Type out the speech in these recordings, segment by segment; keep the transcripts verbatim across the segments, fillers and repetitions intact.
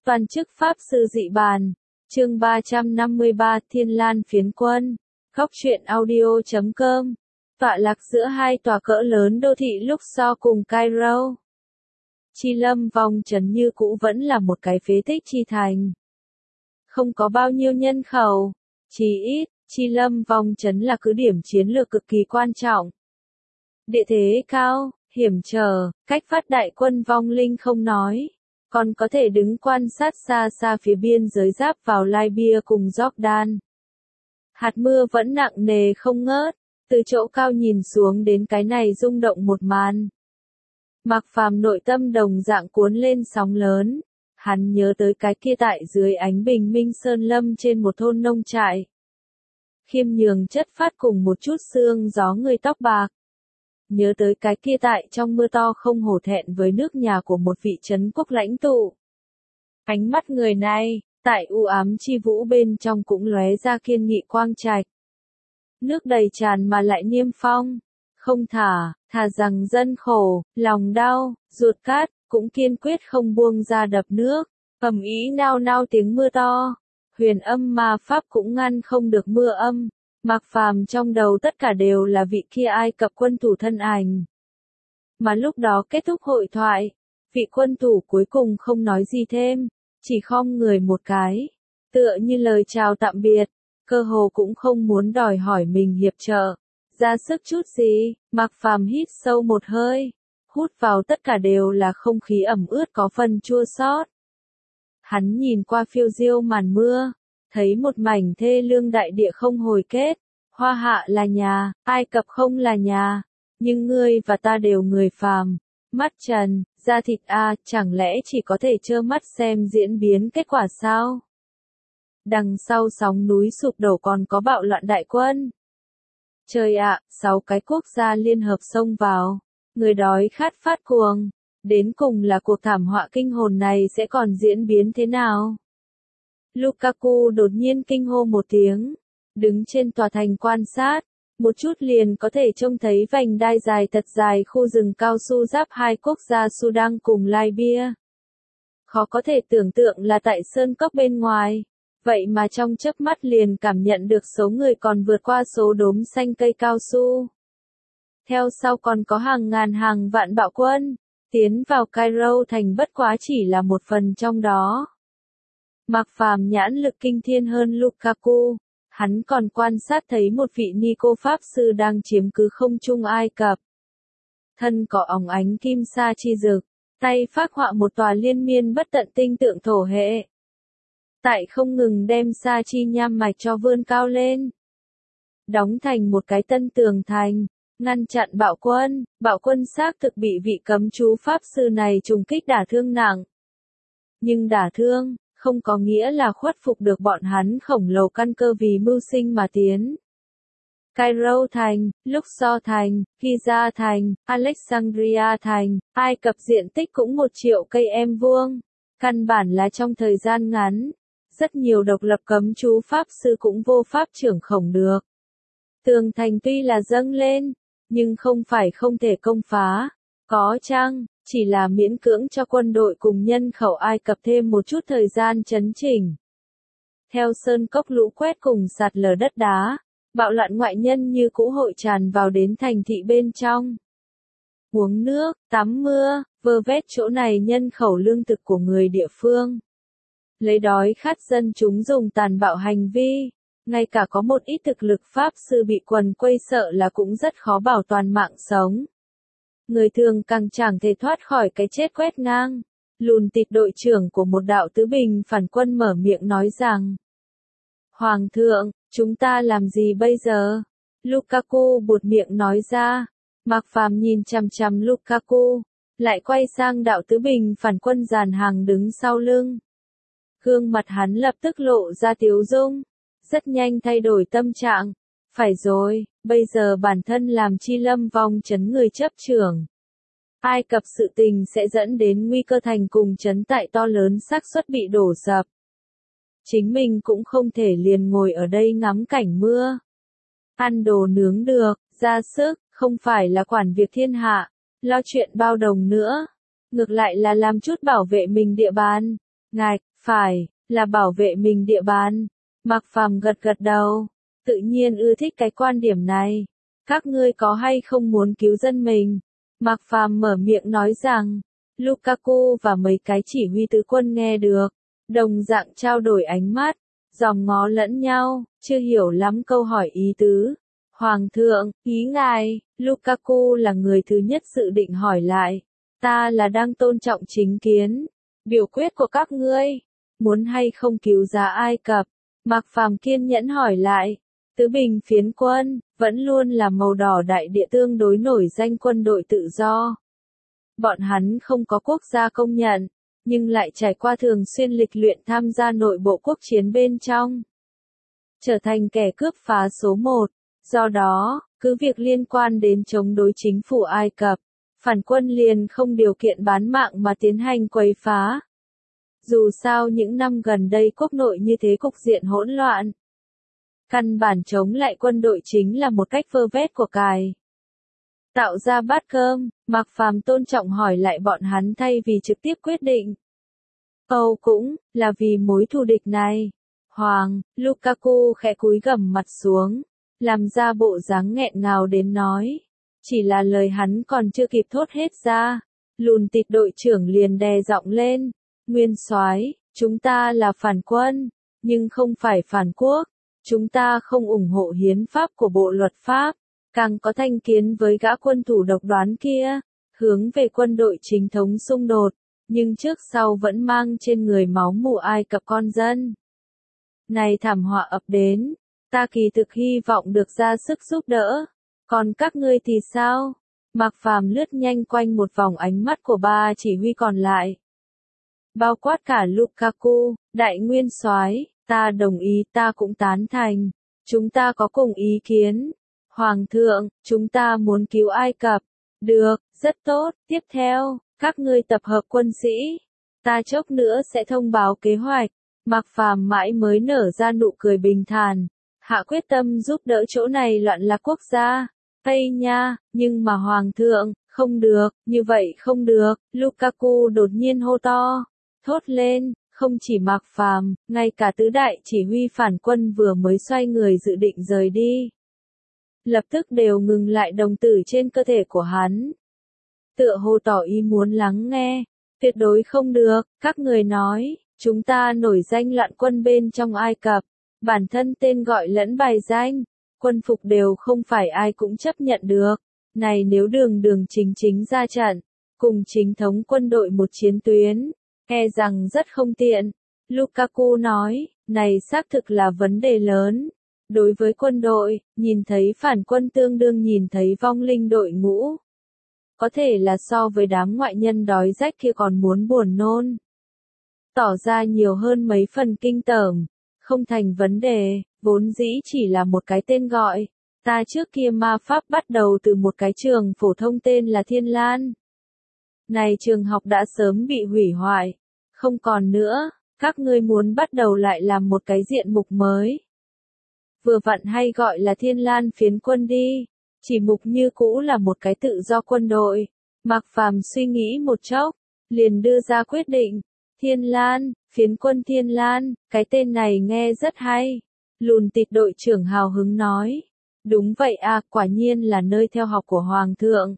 Toàn chức Pháp Sư Dị Bàn, chương ba trăm năm mươi ba Thiên Lan Phiến Quân, Góc truyện audio chấm com, tọa lạc giữa hai tòa cỡ lớn đô thị Luxor cùng Cairo. Chi Lâm Vong trấn như cũ vẫn là một cái phế tích chi thành. Không có bao nhiêu nhân khẩu, chỉ ít, Chi Lâm Vong trấn là cứ điểm chiến lược cực kỳ quan trọng. Địa thế cao, hiểm trở, cách phát đại quân vong linh không nói, còn có thể đứng quan sát xa xa phía biên giới giáp vào Libya cùng Jordan. Hạt mưa vẫn nặng nề không ngớt, từ chỗ cao nhìn xuống đến cái này rung động một màn. Mạc Phàm nội tâm đồng dạng cuốn lên sóng lớn, hắn nhớ tới cái kia tại dưới ánh bình minh sơn lâm trên một thôn nông trại. Khiêm nhường chất phát cùng một chút sương gió người tóc bạc. Nhớ tới cái kia tại trong mưa to không hổ thẹn với nước nhà của một vị trấn quốc lãnh tụ. Ánh mắt người này, tại u ám chi vũ bên trong cũng lóe ra kiên nghị quang trạch. Nước đầy tràn mà lại niêm phong, không thả, thà rằng dân khổ, lòng đau, ruột cát, cũng kiên quyết không buông ra đập nước, ầm ĩ nao nao tiếng mưa to. Huyền âm ma pháp cũng ngăn không được mưa âm. Mạc Phàm trong đầu tất cả đều là vị kia Ai Cập quân thủ thân ảnh. Mà lúc đó kết thúc hội thoại, vị quân thủ cuối cùng không nói gì thêm, chỉ khom người một cái, tựa như lời chào tạm biệt, cơ hồ cũng không muốn đòi hỏi mình hiệp trợ, ra sức chút gì. Mạc Phàm hít sâu một hơi, hút vào tất cả đều là không khí ẩm ướt có phần chua xót. Hắn nhìn qua phiêu diêu màn mưa, thấy một mảnh thê lương đại địa không hồi kết, Hoa Hạ là nhà, Ai Cập không là nhà, nhưng ngươi và ta đều người phàm, mắt trần, da thịt a, chẳng lẽ chỉ có thể trơ mắt xem diễn biến kết quả sao? Đằng sau sóng núi sụp đổ còn có bạo loạn đại quân. Trời ạ, sáu cái quốc gia liên hợp xông vào, người đói khát phát cuồng. Đến cùng là cuộc thảm họa kinh hồn này sẽ còn diễn biến thế nào? Lukaku đột nhiên kinh hô một tiếng, đứng trên tòa thành quan sát, một chút liền có thể trông thấy vành đai dài thật dài khu rừng cao su giáp hai quốc gia Sudan cùng Libya. Khó có thể tưởng tượng là tại sơn cốc bên ngoài, vậy mà trong chớp mắt liền cảm nhận được số người còn vượt qua số đốm xanh cây cao su. Theo sau còn có hàng ngàn hàng vạn bạo quân. Tiến vào Cairo thành bất quá chỉ là một phần trong đó. Mạc Phàm nhãn lực kinh thiên hơn Lukaku, hắn còn quan sát thấy một vị Nico Pháp Sư đang chiếm cứ không trung Ai Cập. Thân có óng ánh kim sa chi rực, tay phác họa một tòa liên miên bất tận tinh tượng thổ hệ. Tại không ngừng đem sa chi nham mạch cho vươn cao lên. Đóng thành một cái tân tường thành. Ngăn chặn bạo quân, bạo quân xác thực bị vị cấm chú Pháp Sư này trùng kích đả thương nặng. Nhưng đả thương, không có nghĩa là khuất phục được bọn hắn khổng lồ căn cơ vì mưu sinh mà tiến. Cairo thành, Luxor thành, Giza thành, Alexandria thành, Ai Cập diện tích cũng một triệu cây em vuông. Căn bản là trong thời gian ngắn, rất nhiều độc lập cấm chú Pháp Sư cũng vô pháp trưởng khống được. Tường thành tuy là dâng lên, nhưng không phải không thể công phá, có chăng, chỉ là miễn cưỡng cho quân đội cùng nhân khẩu Ai Cập thêm một chút thời gian chấn chỉnh. Theo sơn cốc lũ quét cùng sạt lở đất đá, bạo loạn ngoại nhân như cũ hội tràn vào đến thành thị bên trong. Uống nước, tắm mưa, vơ vét chỗ này nhân khẩu lương thực của người địa phương. Lấy đói khát dân chúng dùng tàn bạo hành vi. Ngay cả có một ít thực lực Pháp Sư bị quần quây sợ là cũng rất khó bảo toàn mạng sống. Người thường càng chẳng thể thoát khỏi cái chết quét ngang. Lùn tịt đội trưởng của một đạo tứ bình phản quân mở miệng nói rằng: Hoàng thượng, chúng ta làm gì bây giờ? Lukaku buột miệng nói ra. Mạc Phàm nhìn chằm chằm Lukaku, lại quay sang đạo tứ bình phản quân dàn hàng đứng sau lưng. Gương mặt hắn lập tức lộ ra tiếu dung. Rất nhanh thay đổi tâm trạng. Phải rồi, bây giờ bản thân làm Chi Lâm Vong trấn người chấp trưởng. Ai Cập sự tình sẽ dẫn đến nguy cơ thành cùng trấn tại to lớn xác suất bị đổ sập. Chính mình cũng không thể liền ngồi ở đây ngắm cảnh mưa. Ăn đồ nướng được, ra sức, không phải là quản việc thiên hạ, lo chuyện bao đồng nữa. Ngược lại là làm chút bảo vệ mình địa bàn. Ngạch, phải, là bảo vệ mình địa bàn. Mạc Phàm gật gật đầu, tự nhiên ưa thích cái quan điểm này. Các ngươi có hay không muốn cứu dân mình? Mạc Phàm mở miệng nói rằng, Lukaku và mấy cái chỉ huy tứ quân nghe được, đồng dạng trao đổi ánh mắt, dòm ngó lẫn nhau, chưa hiểu lắm câu hỏi ý tứ. Hoàng thượng, ý ngài, Lukaku là người thứ nhất dự định hỏi lại. Ta là đang tôn trọng chính kiến, biểu quyết của các ngươi, muốn hay không cứu giá Ai Cập? Mạc Phàm kiên nhẫn hỏi lại. Tứ Bình phiến quân, vẫn luôn là màu đỏ đại địa tương đối nổi danh quân đội tự do. Bọn hắn không có quốc gia công nhận, nhưng lại trải qua thường xuyên lịch luyện tham gia nội bộ quốc chiến bên trong. Trở thành kẻ cướp phá số một, do đó, cứ việc liên quan đến chống đối chính phủ Ai Cập, phản quân liền không điều kiện bán mạng mà tiến hành quấy phá. Dù sao những năm gần đây quốc nội như thế cục diện hỗn loạn. Căn bản chống lại quân đội chính là một cách vơ vét của cải. Tạo ra bát cơm, Mạc Phàm tôn trọng hỏi lại bọn hắn thay vì trực tiếp quyết định. Âu cũng, là vì mối thù địch này. Hoàng, Lukaku khẽ cúi gằm mặt xuống, làm ra bộ dáng nghẹn ngào đến nói. Chỉ là lời hắn còn chưa kịp thốt hết ra. Lùn tịt đội trưởng liền đè giọng lên. Nguyên soái, chúng ta là phản quân, nhưng không phải phản quốc. Chúng ta không ủng hộ hiến pháp của Bộ Luật pháp, càng có thành kiến với gã quân thủ độc đoán kia, hướng về quân đội chính thống xung đột, nhưng trước sau vẫn mang trên người máu mủ Ai Cập con dân. Này thảm họa ập đến, ta kỳ thực hy vọng được ra sức giúp đỡ, còn các ngươi thì sao? Mạc Phàm lướt nhanh quanh một vòng ánh mắt của ba chỉ huy còn lại. Bao quát cả Lukaku, đại nguyên soái. Ta đồng ý, ta cũng tán thành. Chúng ta có cùng ý kiến. Hoàng thượng, chúng ta muốn cứu Ai Cập. Được, rất tốt. Tiếp theo, các ngươi tập hợp quân sĩ. Ta chốc nữa sẽ thông báo kế hoạch. Mạc Phàm mãi mới nở ra nụ cười bình thản. Hạ quyết tâm giúp đỡ chỗ này loạn lạc quốc gia. Ây nha, nhưng mà Hoàng thượng, không được, như vậy không được. Lukaku đột nhiên hô to. Thốt lên. Không chỉ Mạc Phàm, ngay cả tứ đại chỉ huy phản quân vừa mới xoay người dự định rời đi. Lập tức đều ngừng lại đồng tử trên cơ thể của hắn. Tựa hồ tỏ ý muốn lắng nghe. Tuyệt đối không được, các người nói, chúng ta nổi danh loạn quân bên trong Ai Cập. Bản thân tên gọi lẫn bài danh, quân phục đều không phải ai cũng chấp nhận được. Này nếu đường đường chính chính ra trận, cùng chính thống quân đội một chiến tuyến. E rằng rất không tiện. Lukaku nói, này xác thực là vấn đề lớn. Đối với quân đội, nhìn thấy phản quân tương đương nhìn thấy vong linh đội ngũ. Có thể là so với đám ngoại nhân đói rách kia còn muốn buồn nôn. Tỏ ra nhiều hơn mấy phần kinh tởm. Không thành vấn đề, vốn dĩ chỉ là một cái tên gọi. Ta trước kia ma pháp bắt đầu từ một cái trường phổ thông tên là Thiên Lan. Này trường học đã sớm bị hủy hoại, không còn nữa, các ngươi muốn bắt đầu lại làm một cái diện mục mới. Vừa vặn hay gọi là Thiên Lan phiến quân đi, chỉ mục như cũ là một cái tự do quân đội. Mạc Phàm suy nghĩ một chốc, liền đưa ra quyết định, Thiên Lan, phiến quân Thiên Lan, cái tên này nghe rất hay. Lùn tịt đội trưởng hào hứng nói, đúng vậy à, quả nhiên là nơi theo học của Hoàng thượng.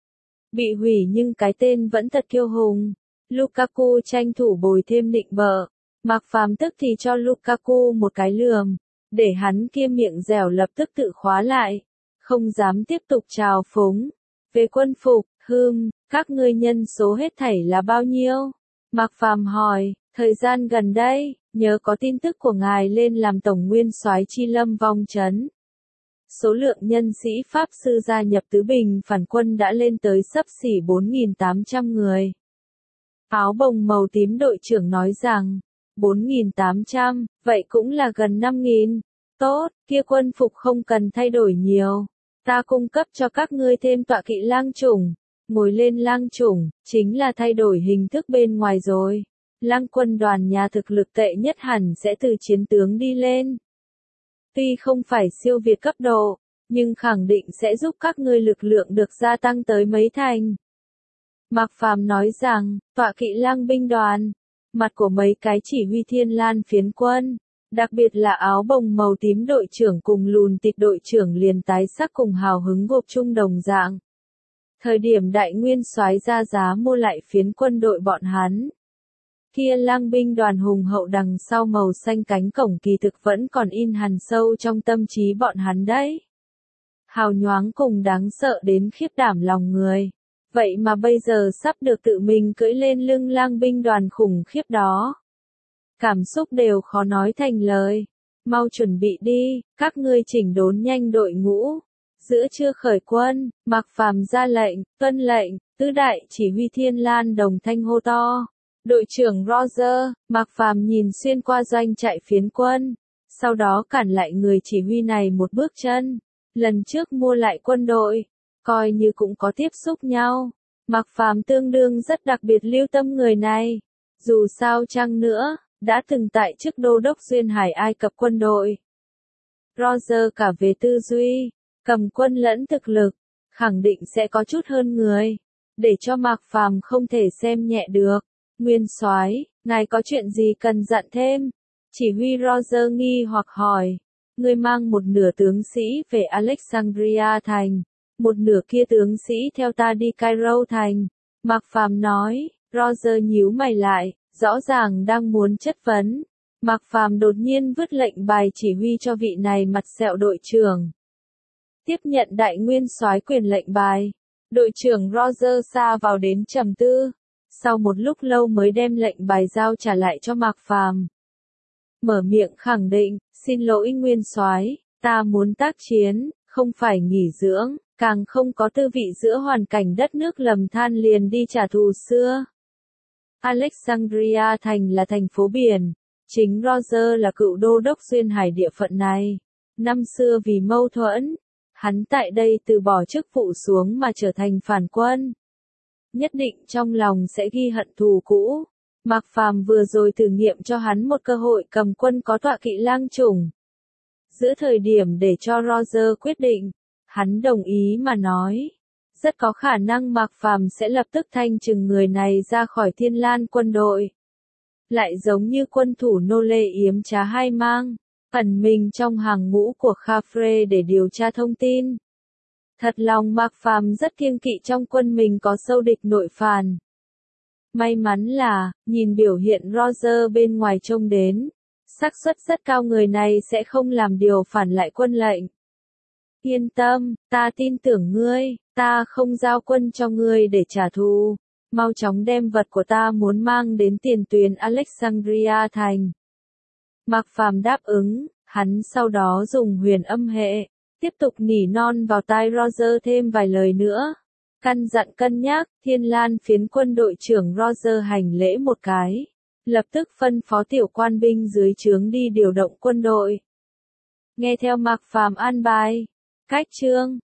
Bị hủy nhưng cái tên vẫn thật kiêu hùng. Lukaku tranh thủ bồi thêm định bợ. Mạc Phàm tức thì cho Lukaku một cái lườm, để hắn kia miệng dẻo lập tức tự khóa lại, không dám tiếp tục trào phúng. Về quân phục, hừm, các ngươi nhân số hết thảy là bao nhiêu? Mạc Phàm hỏi, thời gian gần đây, nhớ có tin tức của ngài lên làm tổng nguyên soái Chi Lâm vong trấn. Số lượng nhân sĩ Pháp sư gia nhập tứ bình phản quân đã lên tới xấp xỉ bốn nghìn tám trăm người. Áo bồng màu tím đội trưởng nói rằng, bốn nghìn tám trăm, vậy cũng là gần năm nghìn. Tốt, kia quân phục không cần thay đổi nhiều. Ta cung cấp cho các ngươi thêm tọa kỵ lang chủng. Ngồi lên lang chủng, chính là thay đổi hình thức bên ngoài rồi. Lang quân đoàn nhà thực lực tệ nhất hẳn sẽ từ chiến tướng đi lên. Tuy không phải siêu việt cấp độ, nhưng khẳng định sẽ giúp các ngươi lực lượng được gia tăng tới mấy thành. Mạc Phàm nói rằng, tọa kỵ lang binh đoàn. mặt của mấy cái chỉ huy Thiên Lan phiến quân, đặc biệt là áo bồng màu tím đội trưởng cùng lùn tịt đội trưởng liền tái sắc cùng hào hứng gộp chung đồng dạng. Thời điểm đại nguyên soái ra giá mua lại phiến quân đội bọn hắn. Kia lang binh đoàn hùng hậu đằng sau màu xanh cánh cổng kỳ thực vẫn còn in hằn sâu trong tâm trí bọn hắn đấy. Hào nhoáng cùng đáng sợ đến khiếp đảm lòng người. Vậy mà bây giờ sắp được tự mình cưỡi lên lưng lang binh đoàn khủng khiếp đó. Cảm xúc đều khó nói thành lời. Mau chuẩn bị đi, các ngươi chỉnh đốn nhanh đội ngũ. Giữa trưa khởi quân, Mạc Phàm ra lệnh, tuân lệnh, tứ đại chỉ huy Thiên Lan đồng thanh hô to. Đội trưởng Roger, Mạc Phàm nhìn xuyên qua doanh trại phiến quân, sau đó cản lại người chỉ huy này một bước chân. Lần trước mua lại quân đội, coi như cũng có tiếp xúc nhau. Mạc Phàm tương đương rất đặc biệt lưu tâm người này. Dù sao chăng nữa, đã từng tại chức đô đốc duyên hải Ai Cập quân đội. Roger cả về tư duy, cầm quân lẫn thực lực, khẳng định sẽ có chút hơn người. Để cho Mạc Phàm không thể xem nhẹ được. Nguyên soái, ngài có chuyện gì cần dặn thêm? Chỉ huy Roger nghi hoặc hỏi. Ngươi mang một nửa tướng sĩ về Alexandria thành, một nửa kia tướng sĩ theo ta đi Cairo thành. Mạc Phàm nói. Roger nhíu mày lại, rõ ràng đang muốn chất vấn. Mạc Phàm đột nhiên vứt lệnh bài chỉ huy cho vị này mặt sẹo đội trưởng. Tiếp nhận đại nguyên soái quyền lệnh bài. Đội trưởng Roger sa vào đến trầm tư. Sau một lúc lâu mới đem lệnh bài giao trả lại cho Mạc Phàm. Mở miệng khẳng định, xin lỗi nguyên soái, ta muốn tác chiến, không phải nghỉ dưỡng, càng không có tư vị giữa hoàn cảnh đất nước lầm than liền đi trả thù xưa. Alexandria thành là thành phố biển, chính Roger là cựu đô đốc duyên hải địa phận này. Năm xưa vì mâu thuẫn, hắn tại đây từ bỏ chức vụ xuống mà trở thành phản quân. Nhất định trong lòng sẽ ghi hận thù cũ. Mạc Phàm vừa rồi thử nghiệm cho hắn một cơ hội cầm quân có tọa kỵ lang chủng. Giữa thời điểm để cho Roger quyết định, hắn đồng ý mà nói. Rất có khả năng Mạc Phàm sẽ lập tức thanh trừng người này ra khỏi Thiên Lan quân đội. Lại giống như quân thủ nô lệ yếm trá hai mang, ẩn mình trong hàng ngũ của Khafre để điều tra thông tin. Thật lòng Mạc Phàm rất kiêng kỵ trong quân mình có sâu địch nội phàn. May mắn là, nhìn biểu hiện Roger bên ngoài trông đến, xác suất rất cao người này sẽ không làm điều phản lại quân lệnh. Yên tâm, ta tin tưởng ngươi, ta không giao quân cho ngươi để trả thù. Mau chóng đem vật của ta muốn mang đến tiền tuyến Alexandria thành. Mạc Phàm đáp ứng, hắn sau đó dùng huyền âm hệ, tiếp tục nỉ non vào tai Roger thêm vài lời nữa. Căn dặn cân nhắc, Thiên Lan phiến quân đội trưởng Roger hành lễ một cái. Lập tức phân phó tiểu quan binh dưới trướng đi điều động quân đội. Nghe theo Mạc Phàm an bài. Cách chương